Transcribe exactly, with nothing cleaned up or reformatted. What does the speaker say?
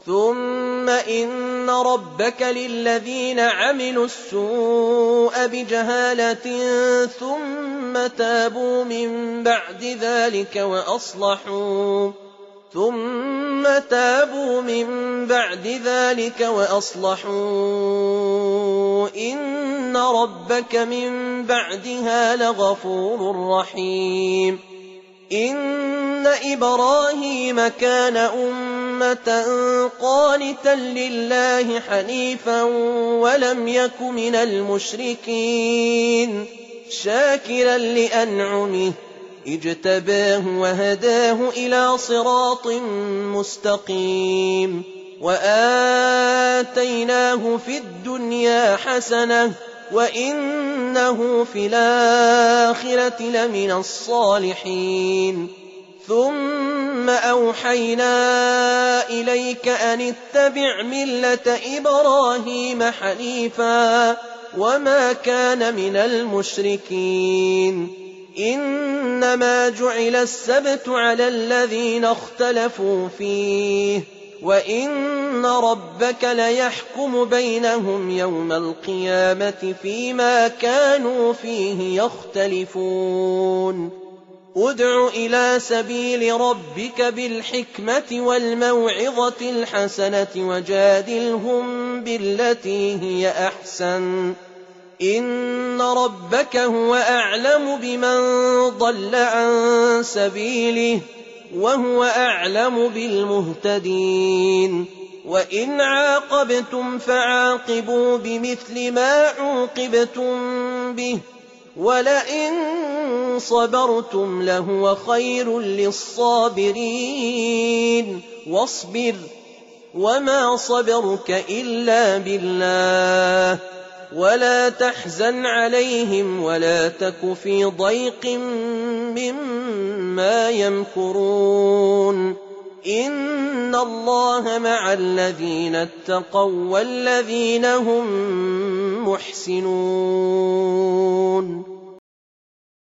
ثم إن ربك للذين عملوا السوء بجهالة ثم تابوا من بعد ذلك وأصلحوا ثم تابوا من بعد ذلك وأصلحوا إن ربك من بعدها لغفور رحيم. إن إبراهيم كان أمة قانتا لله حنيفا ولم يك من المشركين شاكرا لأنعمه اجتباه وهداه إلى صراط مستقيم وآتيناه في الدنيا حسنة وإنه في الآخرة لمن الصالحين. ثم أوحينا إليك أن اتبع ملة إبراهيم حنيفا وما كان من المشركين. إنما جعل السبت على الذين اختلفوا فيه وإن ربك ليحكم بينهم يوم القيامة فيما كانوا فيه يختلفون. ادع إلى سبيل ربك بالحكمة والموعظة الحسنة وجادلهم بالتي هي أحسن إن ربك هو أعلم بمن ضل عن سبيله وهو أعلم بالمهتدين. وإن عاقبتم فعاقبوا بمثل ما عوقبتم به ولئن صبرتم لهو خير للصابرين. واصبر وما صبرك إلا بالله ولا تحزن عليهم ولا تك في ضيق مما يمكرون. إن الله مع الذين اتقوا والذين هم محسنون.